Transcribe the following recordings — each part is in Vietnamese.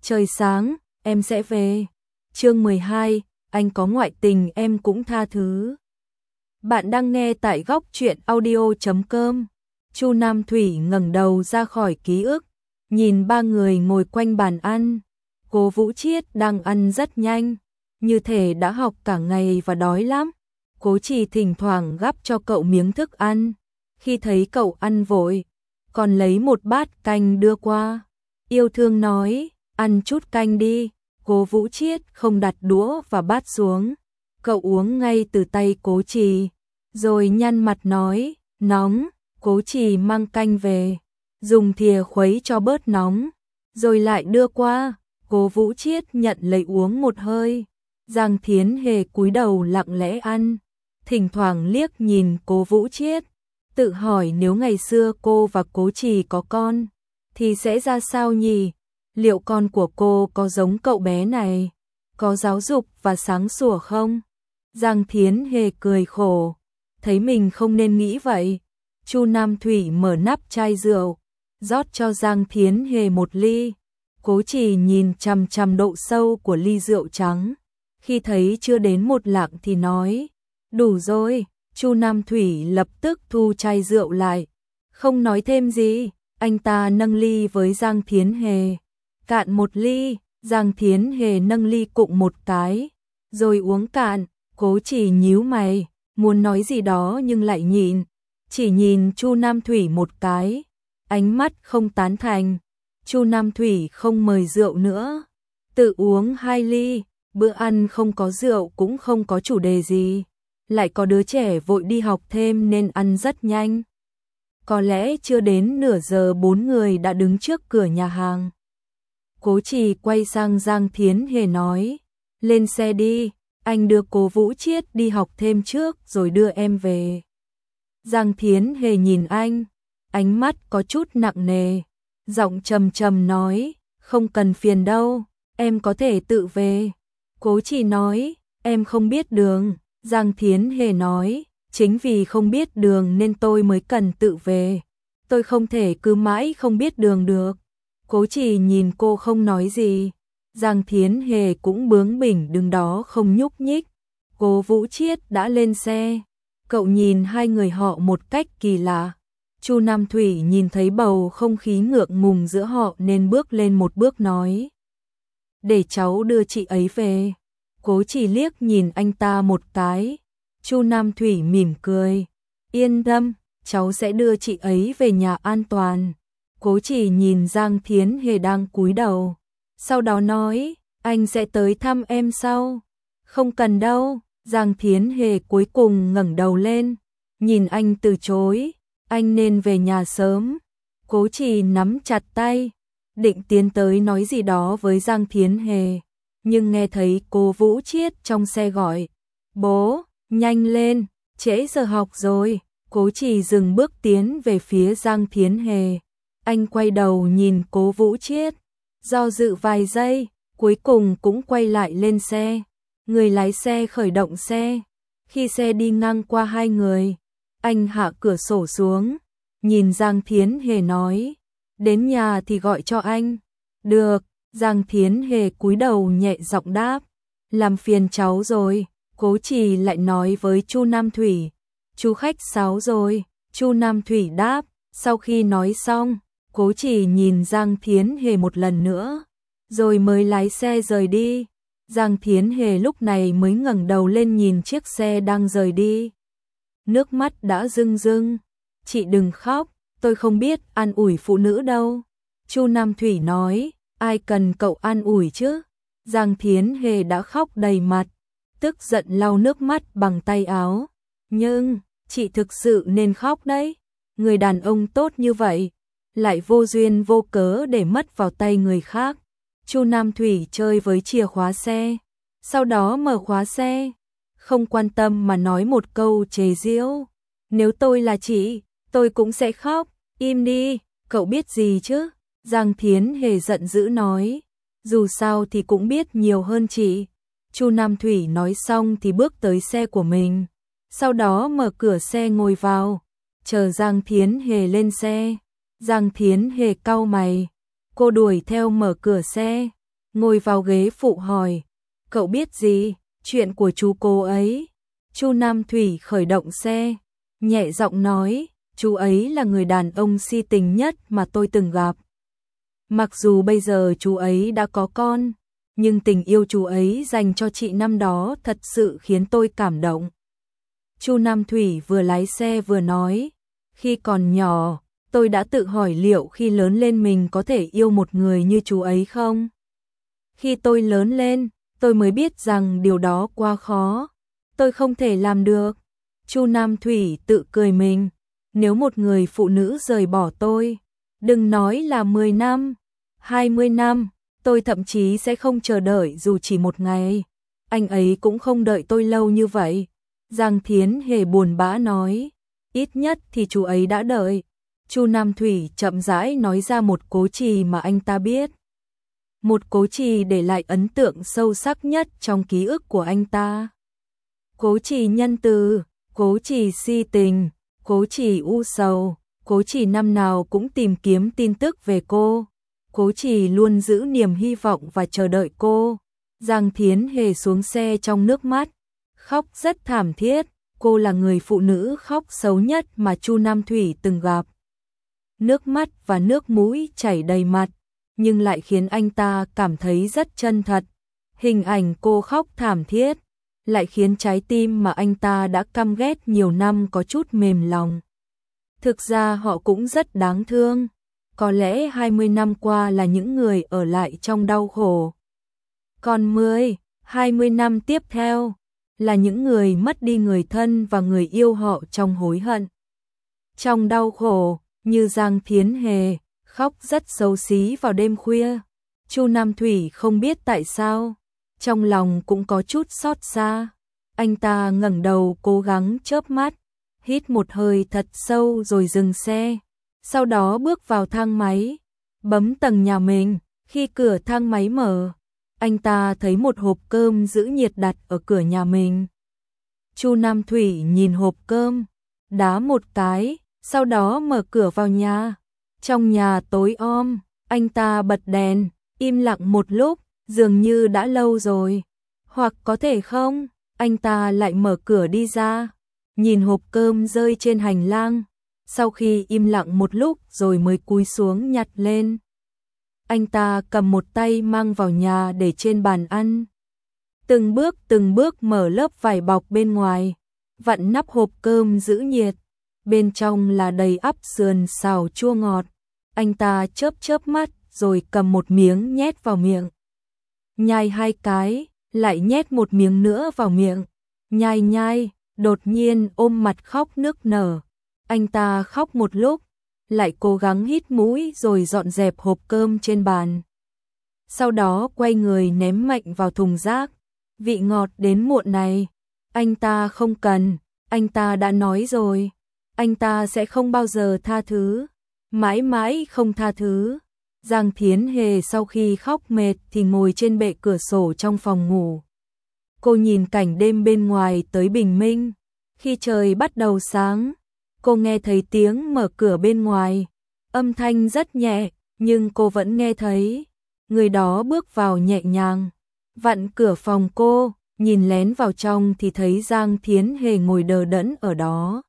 trời sáng, em sẽ về. Chương 12, anh có ngoại tình em cũng tha thứ. Bạn đang nghe tại góc truyện audio.com. Chu Nam Thủy ngẩng đầu ra khỏi ký ức, nhìn ba người ngồi quanh bàn ăn. Cô Vũ Chiết đang ăn rất nhanh, như thể đã học cả ngày và đói lắm. Cố Trì thỉnh thoảng gắp cho cậu miếng thức ăn, khi thấy cậu ăn vội, còn lấy một bát canh đưa qua. Yêu thương nói, ăn chút canh đi. Cố Vũ Chiết không đặt đũa và bát xuống, cậu uống ngay từ tay Cố Trì, rồi nhăn mặt nói, nóng. Cố Trì mang canh về, dùng thìa khuấy cho bớt nóng, rồi lại đưa qua. Cố Vũ Chiết nhận lấy uống một hơi. Giang Thiến Hề cúi đầu lặng lẽ ăn, thỉnh thoảng liếc nhìn Cố Vũ Chiết, tự hỏi nếu ngày xưa cô và Cố Trì có con, thì sẽ ra sao nhỉ? Liệu con của cô có giống cậu bé này, có giáo dục và sáng sủa không? Giang Thiến Hề cười khổ, thấy mình không nên nghĩ vậy. Chu Nam Thủy mở nắp chai rượu, rót cho Giang Thiến Hề một ly. Cố Trì nhìn chằm chằm độ sâu của ly rượu trắng, khi thấy chưa đến một lạng thì nói, đủ rồi. Chu Nam Thủy lập tức thu chai rượu lại, không nói thêm gì. Anh ta nâng ly với Giang Thiến Hề, cạn một ly. Giang Thiến Hề nâng ly cụng một cái, rồi uống cạn. Cố Trì nhíu mày, muốn nói gì đó nhưng lại nhịn, chỉ nhìn Chu Nam Thủy một cái, ánh mắt không tán thành. Chu Nam Thủy không mời rượu nữa, tự uống 2 ly. Bữa ăn không có rượu cũng không có chủ đề gì, lại có đứa trẻ vội đi học thêm nên ăn rất nhanh. Có lẽ chưa đến nửa giờ 4 người đã đứng trước cửa nhà hàng. Cố Trì quay sang Giang Thiến Hề nói, lên xe đi, anh đưa Cố Vũ Chiết đi học thêm trước rồi đưa em về. Giang Thiến Hề nhìn anh, ánh mắt có chút nặng nề, giọng trầm trầm nói, không cần phiền đâu, em có thể tự về. Cố Trì nói, em không biết đường. Giang Thiến Hề nói, chính vì không biết đường nên tôi mới cần tự về, tôi không thể cứ mãi không biết đường được. Cố Trì nhìn cô không nói gì, Giang Thiến Hề cũng bướng bỉnh đứng đó không nhúc nhích. Cố Vũ Chiết đã lên xe, cậu nhìn hai người họ một cách kỳ lạ. Chu Nam Thủy nhìn thấy bầu không khí ngượng ngùng giữa họ nên bước lên một bước nói, để cháu đưa chị ấy về. Cố Trì liếc nhìn anh ta một cái. Chu Nam Thủy mỉm cười, yên tâm, cháu sẽ đưa chị ấy về nhà an toàn. Cố Trì nhìn Giang Thiến Hề đang cúi đầu, sau đó nói, anh sẽ tới thăm em sau. Không cần đâu. Giang Thiến Hề cuối cùng ngẩng đầu lên, nhìn anh từ chối, anh nên về nhà sớm. Cố Trì nắm chặt tay, định tiến tới nói gì đó với Giang Thiến Hề, nhưng nghe thấy Cố Vũ Chiết trong xe gọi, bố, nhanh lên, trễ giờ học rồi. Cố Trì dừng bước tiến về phía Giang Thiến Hề, anh quay đầu nhìn Cố Vũ Chiết, do dự vài giây, cuối cùng cũng quay lại lên xe. Người lái xe khởi động xe, khi xe đi ngang qua hai người, anh hạ cửa sổ xuống, nhìn Giang Thiến Hề nói, đến nhà thì gọi cho anh. Được. Giang Thiến Hề cúi đầu nhẹ giọng đáp, làm phiền cháu rồi. Cố Trì lại nói với Chu Nam Thủy, chú khách sáo rồi. Chu Nam Thủy đáp. Sau khi nói xong, Cố Trì nhìn Giang Thiến Hề một lần nữa, rồi mới lái xe rời đi. Giang Thiến Hề lúc này mới ngẩng đầu lên nhìn chiếc xe đang rời đi, nước mắt đã rưng rưng. Chị đừng khóc, tôi không biết an ủi phụ nữ đâu. Chu Nam Thủy nói, ai cần cậu an ủi chứ. Giang Thiến Hề đã khóc đầy mặt, tức giận lau nước mắt bằng tay áo. Nhưng, chị thực sự nên khóc đấy. Người đàn ông tốt như vậy, lại vô duyên vô cớ để mất vào tay người khác. Chu Nam Thủy chơi với chìa khóa xe, sau đó mở khóa xe, không quan tâm mà nói một câu chế giễu. Nếu tôi là chị, tôi cũng sẽ khóc. Im đi, cậu biết gì chứ? Giang Thiến Hề giận dữ nói, dù sao thì cũng biết nhiều hơn chị. Chu Nam Thủy nói xong thì bước tới xe của mình, sau đó mở cửa xe ngồi vào, chờ Giang Thiến Hề lên xe. Giang Thiến Hề cau mày, cô đuổi theo mở cửa xe, ngồi vào ghế phụ hỏi, cậu biết gì, chuyện của chú cô ấy. Chu Nam Thủy khởi động xe, nhẹ giọng nói, chú ấy là người đàn ông si tình nhất mà tôi từng gặp. Mặc dù bây giờ chú ấy đã có con, nhưng tình yêu chú ấy dành cho chị năm đó thật sự khiến tôi cảm động. Chu Nam Thủy vừa lái xe vừa nói, khi còn nhỏ, tôi đã tự hỏi liệu khi lớn lên mình có thể yêu một người như chú ấy không? Khi tôi lớn lên, tôi mới biết rằng điều đó quá khó, tôi không thể làm được. Chu Nam Thủy tự cười mình, nếu một người phụ nữ rời bỏ tôi, đừng nói là 10 năm, 20 năm, tôi thậm chí sẽ không chờ đợi dù chỉ một ngày. Anh ấy cũng không đợi tôi lâu như vậy. Giang Thiến Hề buồn bã nói, ít nhất thì chú ấy đã đợi. Chu Nam Thủy chậm rãi nói ra một cố trì mà anh ta biết. Một cố trì để lại ấn tượng sâu sắc nhất trong ký ức của anh ta. Cố trì nhân từ, cố trì si tình, cố trì u sầu, cố trì năm nào cũng tìm kiếm tin tức về cô. Cố trì luôn giữ niềm hy vọng và chờ đợi cô. Giang Thiến Hề xuống xe trong nước mắt, khóc rất thảm thiết. Cô là người phụ nữ khóc xấu nhất mà Chu Nam Thủy từng gặp. Nước mắt và nước mũi chảy đầy mặt, nhưng lại khiến anh ta cảm thấy rất chân thật. Hình ảnh cô khóc thảm thiết, lại khiến trái tim mà anh ta đã căm ghét nhiều năm có chút mềm lòng. Thực ra họ cũng rất đáng thương. Có lẽ 20 năm qua là những người ở lại trong đau khổ. Còn 20 năm tiếp theo là những người mất đi người thân và người yêu họ trong hối hận. Trong đau khổ, như Giang Thiến Hề, khóc rất xấu xí vào đêm khuya. Chu Nam Thủy không biết tại sao, trong lòng cũng có chút xót xa. Anh ta ngẩng đầu cố gắng chớp mắt, hít một hơi thật sâu rồi dừng xe. Sau đó bước vào thang máy, bấm tầng nhà mình. Khi cửa thang máy mở, anh ta thấy một hộp cơm giữ nhiệt đặt ở cửa nhà mình. Chu Nam Thủy nhìn hộp cơm, đá một cái, sau đó mở cửa vào nhà. Trong nhà tối om, anh ta bật đèn, im lặng một lúc, dường như đã lâu rồi. Hoặc có thể không, anh ta lại mở cửa đi ra, nhìn hộp cơm rơi trên hành lang. Sau khi im lặng một lúc rồi mới cúi xuống nhặt lên. Anh ta cầm một tay mang vào nhà để trên bàn ăn. Từng bước mở lớp vải bọc bên ngoài, vặn nắp hộp cơm giữ nhiệt. Bên trong là đầy ắp sườn xào chua ngọt. Anh ta chớp mắt rồi cầm một miếng nhét vào miệng. Nhai 2 cái, lại nhét một miếng nữa vào miệng. Nhai, đột nhiên ôm mặt khóc nức nở. Anh ta khóc một lúc, lại cố gắng hít mũi rồi dọn dẹp hộp cơm trên bàn. Sau đó quay người ném mạnh vào thùng rác. Vị ngọt đến muộn này, anh ta không cần, anh ta đã nói rồi. Anh ta sẽ không bao giờ tha thứ, mãi mãi không tha thứ. Giang Thiến Hề sau khi khóc mệt thì ngồi trên bệ cửa sổ trong phòng ngủ. Cô nhìn cảnh đêm bên ngoài tới bình minh. Khi trời bắt đầu sáng, cô nghe thấy tiếng mở cửa bên ngoài. Âm thanh rất nhẹ, nhưng cô vẫn nghe thấy. Người đó bước vào nhẹ nhàng, vặn cửa phòng cô, nhìn lén vào trong thì thấy Giang Thiến Hề ngồi đờ đẫn ở đó.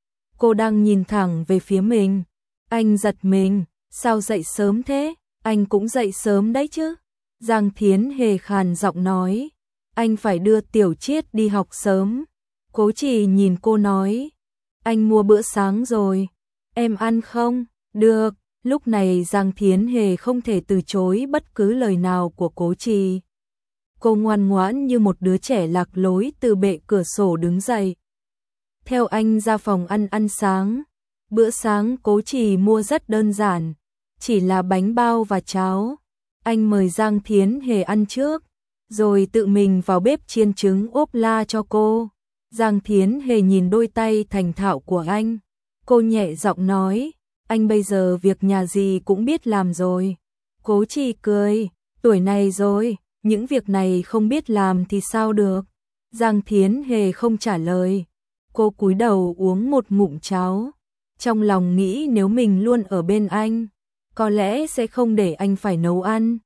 Cô đang nhìn thẳng về phía mình. Anh giật mình, sao dậy sớm thế? Anh cũng dậy sớm đấy chứ. Giang Thiến Hề khàn giọng nói, anh phải đưa Tiểu Chiết đi học sớm. Cố Chỉ nhìn cô nói, anh mua bữa sáng rồi, em ăn không? Được. Lúc này Giang Thiến Hề không thể từ chối bất cứ lời nào của Cố Trì. Cô ngoan ngoãn như một đứa trẻ lạc lối từ bệ cửa sổ đứng dậy. Theo anh ra phòng ăn sáng. Bữa sáng Cố Trì mua rất đơn giản, chỉ là bánh bao và cháo. Anh mời Giang Thiến Hề ăn trước, rồi tự mình vào bếp chiên trứng ốp la cho cô. Giang Thiến Hề nhìn đôi tay thành thạo của anh. Cô nhẹ giọng nói, anh bây giờ việc nhà gì cũng biết làm rồi. Cố Trì cười, tuổi này rồi, những việc này không biết làm thì sao được. Giang Thiến Hề không trả lời. Cô cúi đầu uống một ngụm cháo. Trong lòng nghĩ nếu mình luôn ở bên anh, có lẽ sẽ không để anh phải nấu ăn.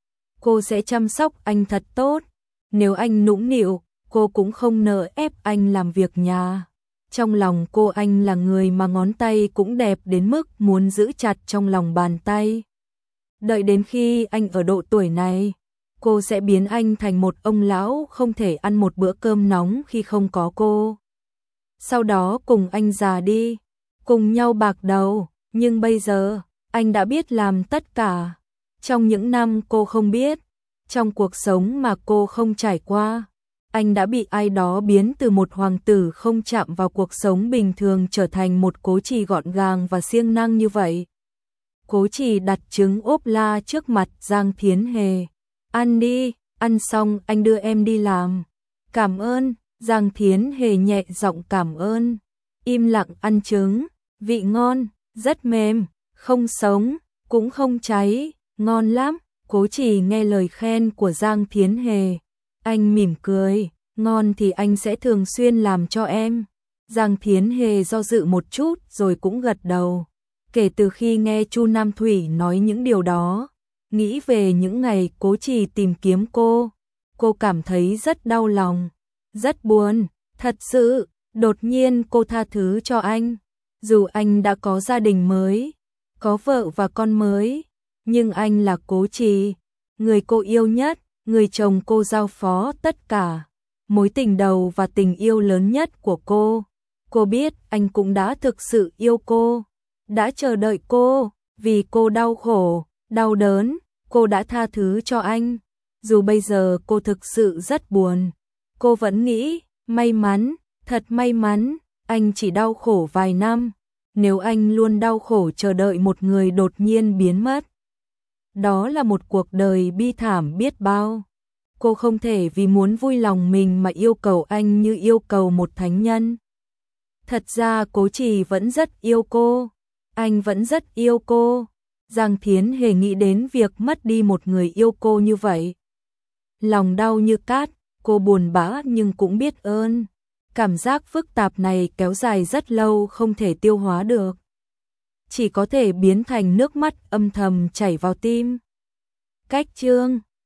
cô sẽ chăm sóc anh thật tốt. Nếu anh nũng nịu, cô cũng không nỡ ép anh làm việc nhà. Trong lòng cô anh là người mà ngón tay cũng đẹp đến mức muốn giữ chặt trong lòng bàn tay. Đợi đến khi anh ở độ tuổi này, cô sẽ biến anh thành một ông lão không thể ăn một bữa cơm nóng khi không có cô. Sau đó cùng anh già đi, cùng nhau bạc đầu, nhưng bây giờ, anh đã biết làm tất cả. Trong những năm cô không biết, trong cuộc sống mà cô không trải qua, anh đã bị ai đó biến từ một hoàng tử không chạm vào cuộc sống bình thường trở thành một cố chỉ gọn gàng và siêng năng như vậy. Cố chỉ đặt trứng ốp la trước mặt Giang Thiến Hề. Ăn đi, ăn xong anh đưa em đi làm. Cảm ơn, Giang Thiến Hề nhẹ giọng cảm ơn. Im lặng ăn trứng, vị ngon, rất mềm, không sống, cũng không cháy, ngon lắm. Cố chỉ nghe lời khen của Giang Thiến Hề. Anh mỉm cười, ngon thì anh sẽ thường xuyên làm cho em. Giang Thiến Hề do dự một chút rồi cũng gật đầu. Kể từ khi nghe Chu Nam Thủy nói những điều đó, nghĩ về những ngày Cố chỉ tìm kiếm cô cảm thấy rất đau lòng, rất buồn, thật sự, đột nhiên cô tha thứ cho anh. Dù anh đã có gia đình mới, có vợ và con mới, nhưng anh là Cố chỉ, người cô yêu nhất, người chồng cô giao phó tất cả, mối tình đầu và tình yêu lớn nhất của cô. Cô biết anh cũng đã thực sự yêu cô, đã chờ đợi cô, vì cô đau khổ, đau đớn, cô đã tha thứ cho anh. Dù bây giờ cô thực sự rất buồn, cô vẫn nghĩ, may mắn, thật may mắn, anh chỉ đau khổ vài năm. Nếu anh luôn đau khổ chờ đợi một người đột nhiên biến mất, đó là một cuộc đời bi thảm biết bao. Cô không thể vì muốn vui lòng mình mà yêu cầu anh như yêu cầu một thánh nhân. Thật ra Cố chỉ vẫn rất yêu cô, anh vẫn rất yêu cô. Giang Thiến Hề nghĩ đến việc mất đi một người yêu cô như vậy. Lòng đau như cát, cô buồn bã nhưng cũng biết ơn. Cảm giác phức tạp này kéo dài rất lâu không thể tiêu hóa được. Chỉ có thể biến thành nước mắt âm thầm chảy vào tim. Cách chương